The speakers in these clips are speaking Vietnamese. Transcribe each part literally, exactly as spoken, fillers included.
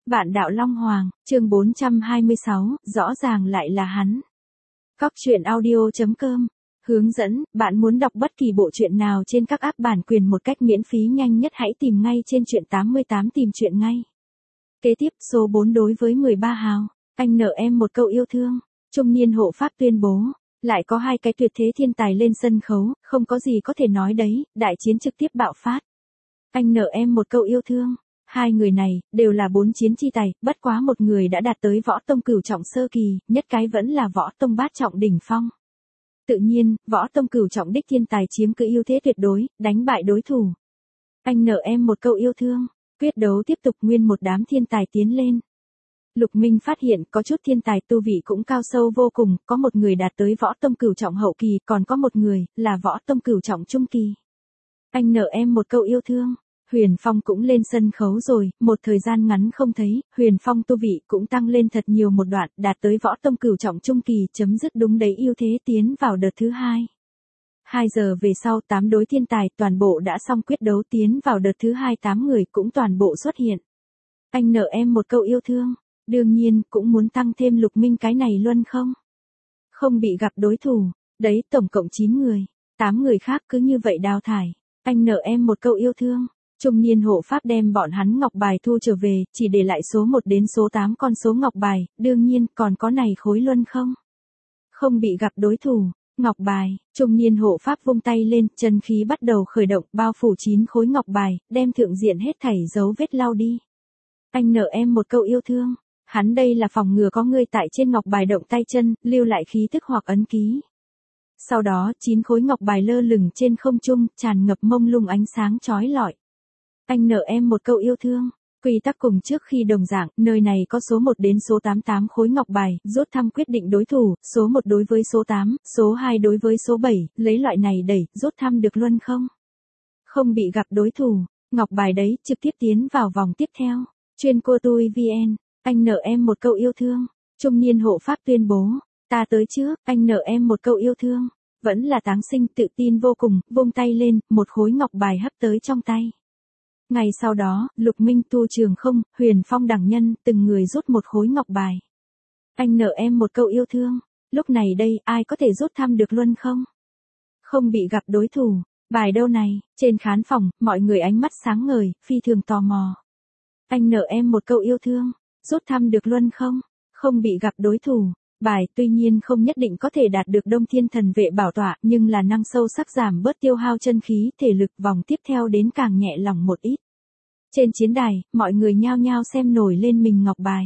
Vạn đạo Long Hoàng, chương bốn trăm hai mươi sáu, rõ ràng lại là hắn. Cóc truyện audio chấm com. Hướng dẫn, bạn muốn đọc bất kỳ bộ truyện nào trên các app bản quyền một cách miễn phí nhanh nhất hãy tìm ngay trên truyện tám mươi tám tìm truyện ngay. Kế tiếp, số bốn đối với mười ba hào, anh nợ em một câu yêu thương. Trung niên hộ pháp tuyên bố, lại có hai cái tuyệt thế thiên tài lên sân khấu, không có gì có thể nói đấy, đại chiến trực tiếp bạo phát. Anh nợ em một câu yêu thương. Hai người này, đều là bốn chiến chi tài, bất quá một người đã đạt tới võ tông cửu trọng sơ kỳ, nhất cái vẫn là võ tông bát trọng đỉnh phong. Tự nhiên, võ tông cửu trọng đích thiên tài chiếm cứ ưu thế tuyệt đối, đánh bại đối thủ. Anh nợ em một câu yêu thương, quyết đấu tiếp tục nguyên một đám thiên tài tiến lên. Lục Minh phát hiện có chút thiên tài tu vị cũng cao sâu vô cùng, có một người đạt tới võ tông cửu trọng hậu kỳ, còn có một người, là võ tông cửu trọng trung kỳ. Anh nợ em một câu yêu thương. Huyền Phong cũng lên sân khấu rồi, một thời gian ngắn không thấy, Huyền Phong tu vị cũng tăng lên thật nhiều một đoạn, đạt tới võ tông cửu trọng trung kỳ, chấm dứt đúng đấy ưu thế tiến vào đợt thứ hai. Hai giờ về sau tám đối thiên tài toàn bộ đã xong quyết đấu tiến vào đợt thứ hai tám người cũng toàn bộ xuất hiện. Anh nợ em một câu yêu thương, đương nhiên cũng muốn tăng thêm Lục Minh cái này luôn không? Không bị gặp đối thủ, đấy tổng cộng chín người, tám người khác cứ như vậy đào thải. Anh nợ em một câu yêu thương. Trung niên hộ pháp đem bọn hắn ngọc bài thu trở về, chỉ để lại số một đến số tám con số ngọc bài, đương nhiên còn có này khối luân không? Không bị gặp đối thủ, ngọc bài, trung niên hộ pháp vung tay lên, chân khí bắt đầu khởi động, bao phủ chín khối ngọc bài, đem thượng diện hết thảy dấu vết lau đi. Anh nợ em một câu yêu thương, hắn đây là phòng ngừa có người tại trên ngọc bài động tay chân, lưu lại khí tức hoặc ấn ký. Sau đó, chín khối ngọc bài lơ lửng trên không trung, tràn ngập mông lung ánh sáng chói lọi. Anh nợ em một câu yêu thương. Quy tắc cùng trước khi đồng dạng, nơi này có số một đến số tám mươi tám khối ngọc bài, rút thăm quyết định đối thủ, số một đối với số tám, số hai đối với số bảy, lấy loại này đẩy, rút thăm được luôn không? Không bị gặp đối thủ, ngọc bài đấy, trực tiếp tiến vào vòng tiếp theo. Chuyên cô tui vn, anh nợ em một câu yêu thương. Trung niên hộ pháp tuyên bố, ta tới trước, anh nợ em một câu yêu thương. Vẫn là Táng Sinh tự tin vô cùng, vung tay lên, một khối ngọc bài hấp tới trong tay. Ngày sau đó, Lục Minh Tu Trường Không, Huyền Phong đẳng nhân, từng người rút một khối ngọc bài. Anh nợ em một câu yêu thương. Lúc này đây, ai có thể rút thăm được luôn không? Không bị gặp đối thủ. Bài đâu này, trên khán phòng, mọi người ánh mắt sáng ngời, phi thường tò mò. Anh nợ em một câu yêu thương. Rút thăm được luôn không? Không bị gặp đối thủ. Bài tuy nhiên không nhất định có thể đạt được Đông Thiên Thần Vệ bảo tọa, nhưng là năng sâu sắc giảm bớt tiêu hao chân khí, thể lực vòng tiếp theo đến càng nhẹ lòng một ít. Trên chiến đài, mọi người nhao nhao xem nổi lên mình ngọc bài.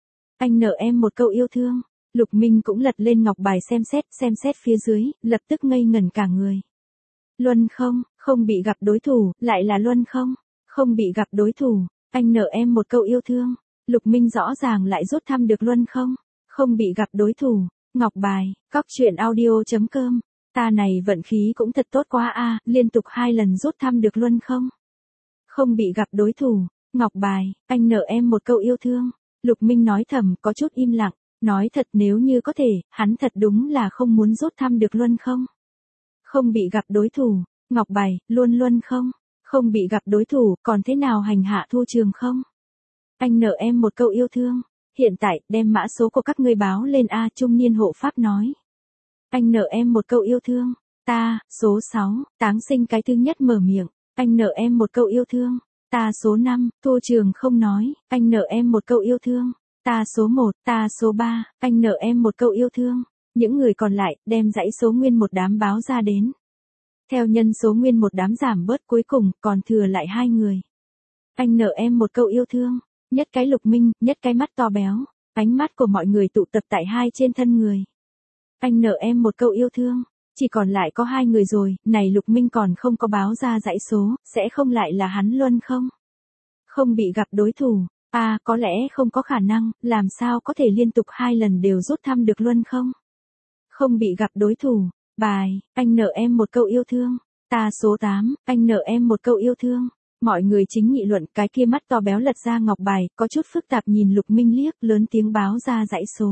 Anh nợ em một câu yêu thương. Lục Minh cũng lật lên ngọc bài xem xét, xem xét phía dưới, lập tức ngây ngẩn cả người. Luân không, không bị gặp đối thủ, lại là luân không, không bị gặp đối thủ. Anh nợ em một câu yêu thương. Lục Minh rõ ràng lại rút thăm được luân không. Không bị gặp đối thủ, ngọc bài, cóc truyện audio chấm com. Ta này vận khí cũng thật tốt quá a, liên tục hai lần rút thăm được luôn không? Không bị gặp đối thủ, ngọc bài, anh nợ em một câu yêu thương. Lục Minh nói thầm, có chút im lặng, nói thật nếu như có thể, hắn thật đúng là không muốn rút thăm được luôn không? Không bị gặp đối thủ, ngọc bài, luôn luôn không? Không bị gặp đối thủ, còn thế nào hành hạ Thu Trường không? Anh nợ em một câu yêu thương. Hiện tại, đem mã số của các ngươi báo lên A, trung niên hộ pháp nói. Anh nợ em một câu yêu thương. Ta, số sáu, Táng Sinh cái thứ nhất mở miệng. Anh nợ em một câu yêu thương. Ta số năm, Thu Trường Không nói. Anh nợ em một câu yêu thương. Ta số một, ta số ba, anh nợ em một câu yêu thương. Những người còn lại, đem dãy số nguyên một đám báo ra đến. Theo nhân số nguyên một đám giảm bớt cuối cùng, còn thừa lại hai người. Anh nợ em một câu yêu thương. Nhất cái Lục Minh, nhất cái mắt to béo, ánh mắt của mọi người tụ tập tại hai trên thân người. Anh nợ em một câu yêu thương, chỉ còn lại có hai người rồi, này Lục Minh còn không có báo ra dãy số, sẽ không lại là hắn luôn không? Không bị gặp đối thủ, à có lẽ không có khả năng, làm sao có thể liên tục hai lần đều rút thăm được luôn không? Không bị gặp đối thủ, bài, anh nợ em một câu yêu thương, ta số tám, anh nợ em một câu yêu thương. Mọi người chính nghị luận cái kia mắt to béo lật ra ngọc bài, có chút phức tạp nhìn Lục Minh liếc, lớn tiếng báo ra dãy số.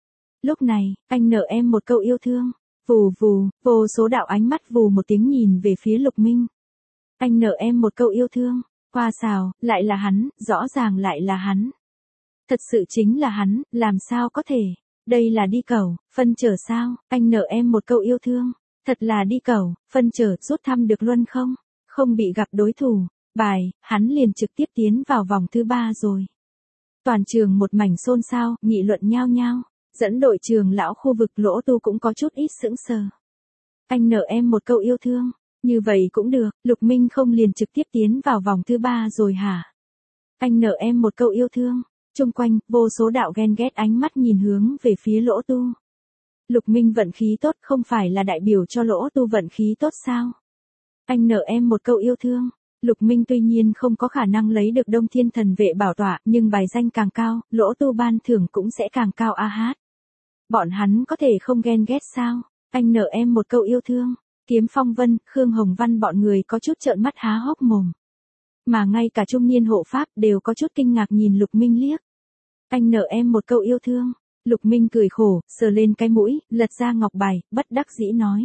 Lúc này, anh nợ em một câu yêu thương. Vù vù, vô số đạo ánh mắt vù một tiếng nhìn về phía Lục Minh. Anh nợ em một câu yêu thương. Hoa xào, lại là hắn, rõ ràng lại là hắn. Thật sự chính là hắn, làm sao có thể? Đây là đi cầu, phân trở sao? Anh nợ em một câu yêu thương. Thật là đi cầu, phân trở, rút thăm được luân không? Không bị gặp đối thủ. Bài, hắn liền trực tiếp tiến vào vòng thứ ba rồi. Toàn trường một mảnh xôn xao, nghị luận nhao nhao. Dẫn đội trường lão khu vực Lỗ Tu cũng có chút ít sững sờ. Anh nợ em một câu yêu thương. Như vậy cũng được, Lục Minh không liền trực tiếp tiến vào vòng thứ ba rồi hả? Anh nợ em một câu yêu thương. Trung quanh, vô số đạo ghen ghét ánh mắt nhìn hướng về phía Lỗ Tu. Lục Minh vận khí tốt không phải là đại biểu cho Lỗ Tu vận khí tốt sao? Anh nợ em một câu yêu thương. Lục Minh tuy nhiên không có khả năng lấy được Đông Thiên Thần Vệ bảo tọa, nhưng bài danh càng cao, Lỗ Tu ban thưởng cũng sẽ càng cao a hát. Bọn hắn có thể không ghen ghét sao? Anh nợ em một câu yêu thương. Kiếm Phong Vân, Khương Hồng Văn bọn người có chút trợn mắt há hốc mồm. Mà ngay cả trung niên hộ pháp đều có chút kinh ngạc nhìn Lục Minh liếc. Anh nợ em một câu yêu thương. Lục Minh cười khổ, sờ lên cái mũi, lật ra ngọc bài, bất đắc dĩ nói.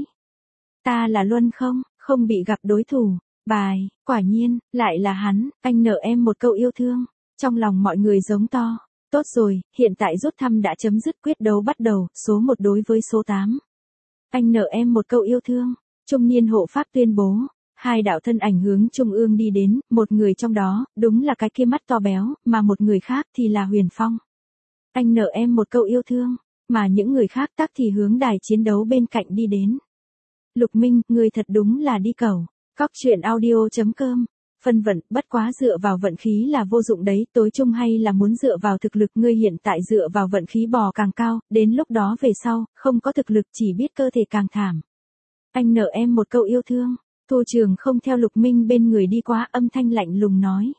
Ta là Luân không, không bị gặp đối thủ. Bài, quả nhiên, lại là hắn, anh nợ em một câu yêu thương. Trong lòng mọi người giống to. Tốt rồi, hiện tại rút thăm đã chấm dứt, quyết đấu bắt đầu, số một đối với số tám. Anh nợ em một câu yêu thương. Trung niên hộ pháp tuyên bố. Hai đạo thân ảnh hướng trung ương đi đến, một người trong đó, đúng là cái kia mắt to béo, mà một người khác thì là Huyền Phong. Anh nợ em một câu yêu thương, mà những người khác tắc thì hướng đài chiến đấu bên cạnh đi đến. Lục Minh, người thật đúng là đi cầu. Cóc truyện audio chấm com. Phân vận, bất quá dựa vào vận khí là vô dụng đấy, tối chung hay là muốn dựa vào thực lực, ngươi hiện tại dựa vào vận khí bò càng cao, đến lúc đó về sau, không có thực lực chỉ biết cơ thể càng thảm. Anh nợ em một câu yêu thương. Thu Trường không theo Lục Minh bên người đi qua, âm thanh lạnh lùng nói.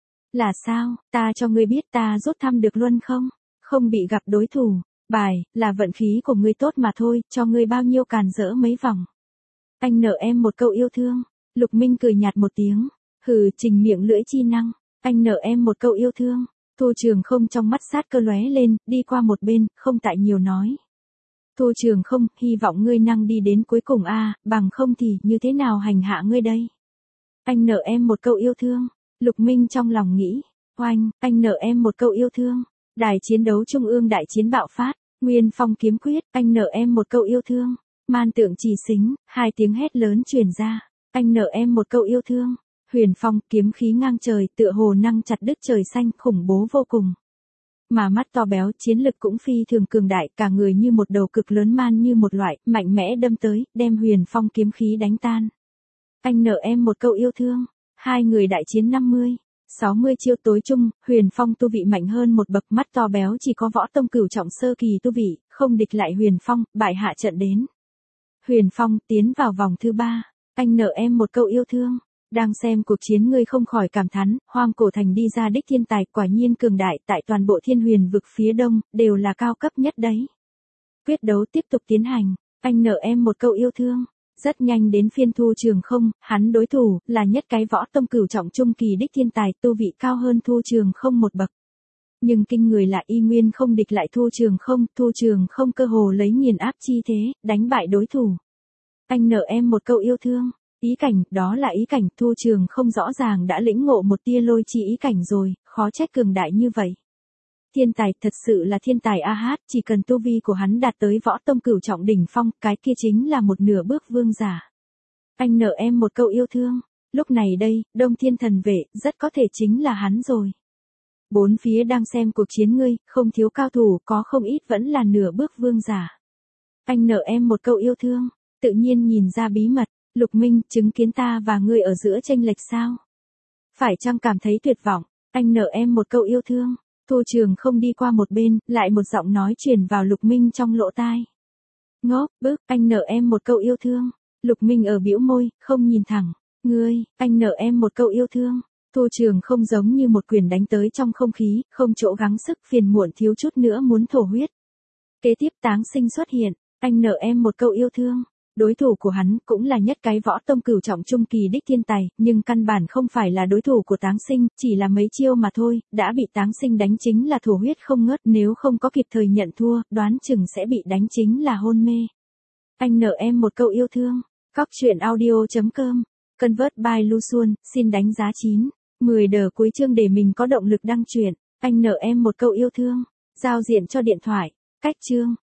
Là sao, ta cho ngươi biết ta rút thăm được luân không? Không bị gặp đối thủ. Bài, là vận khí của ngươi tốt mà thôi, cho ngươi bao nhiêu càn rỡ mấy vòng. Anh nợ em một câu yêu thương. Lục Minh cười nhạt một tiếng. Hừ, trình miệng lưỡi chi năng. Anh nợ em một câu yêu thương. Thu Trường không trong mắt sát cơ lóe lên, đi qua một bên, không tại nhiều nói. Thu Trường không, hy vọng ngươi năng đi đến cuối cùng a, bằng không thì như thế nào hành hạ ngươi đây? Anh nợ em một câu yêu thương. Lục Minh trong lòng nghĩ. Oanh, anh nợ em một câu yêu thương. Đài chiến đấu trung ương đại chiến bạo phát. Nguyên Phong kiếm quyết, anh nợ em một câu yêu thương. Man tượng chỉ xính, hai tiếng hét lớn truyền ra. Anh nợ em một câu yêu thương. Huyền Phong kiếm khí ngang trời, tựa hồ năng chặt đứt trời xanh, khủng bố vô cùng. Mà mắt to béo, chiến lực cũng phi thường cường đại, cả người như một đầu cực lớn man như một loại, mạnh mẽ đâm tới, đem Huyền Phong kiếm khí đánh tan. Anh nợ em một câu yêu thương. Hai người đại chiến năm mươi, sáu mươi chiêu tối chung, Huyền Phong tu vị mạnh hơn một bậc, mắt to béo chỉ có võ tông cửu trọng sơ kỳ tu vị, không địch lại Huyền Phong, bại hạ trận đến. Huyền Phong tiến vào vòng thứ ba. Anh nợ em một câu yêu thương. Đang xem cuộc chiến ngươi không khỏi cảm thán, Hoang Cổ Thành đi ra đích thiên tài quả nhiên cường đại, tại toàn bộ Thiên Huyền vực phía đông, đều là cao cấp nhất đấy. Quyết đấu tiếp tục tiến hành, anh nợ em một câu yêu thương. Rất nhanh đến phiên Thu Trường không, hắn đối thủ, là nhất cái võ tông cửu trọng trung kỳ đích thiên tài, tu vị cao hơn Thu Trường không một bậc. Nhưng kinh người là y nguyên không địch lại Thu Trường không, Thu Trường không cơ hồ lấy nghiền áp chi thế, đánh bại đối thủ. Anh nợ em một câu yêu thương. Ý cảnh, đó là ý cảnh, Thu Trường không rõ ràng đã lĩnh ngộ một tia lôi chi ý cảnh rồi, khó trách cường đại như vậy. Thiên tài, thật sự là thiên tài a hát, chỉ cần tu vi của hắn đạt tới võ tông cửu trọng đỉnh phong, cái kia chính là một nửa bước vương giả. Anh nợ em một câu yêu thương. Lúc này đây, Đông Thiên Thần Vệ, rất có thể chính là hắn rồi. Bốn phía đang xem cuộc chiến ngươi, không thiếu cao thủ, có không ít vẫn là nửa bước vương giả. Anh nợ em một câu yêu thương, tự nhiên nhìn ra bí mật. Lục Minh, chứng kiến ta và ngươi ở giữa chênh lệch sao? Phải chăng cảm thấy tuyệt vọng? Anh nợ em một câu yêu thương. Thu Trường không đi qua một bên, lại một giọng nói truyền vào Lục Minh trong lỗ tai. Ngốc, bức, anh nợ em một câu yêu thương. Lục Minh ở bĩu môi, không nhìn thẳng. Ngươi, anh nợ em một câu yêu thương. Thu Trường không giống như một quyền đánh tới trong không khí, không chỗ gắng sức, phiền muộn thiếu chút nữa muốn thổ huyết. Kế tiếp Táng Sinh xuất hiện, anh nợ em một câu yêu thương. Đối thủ của hắn cũng là nhất cái võ tông cửu trọng trung kỳ đích thiên tài, nhưng căn bản không phải là đối thủ của Táng Sinh, chỉ là mấy chiêu mà thôi, đã bị Táng Sinh đánh chính là thổ huyết không ngớt, nếu không có kịp thời nhận thua, đoán chừng sẽ bị đánh chính là hôn mê. Anh nợ em một câu yêu thương. Cóc truyện audio chấm com. Convert by Lu Xuân, xin đánh giá chín, mười đờ cuối chương để mình có động lực đăng truyện. Anh nợ em một câu yêu thương. Giao diện cho điện thoại. Cách chương.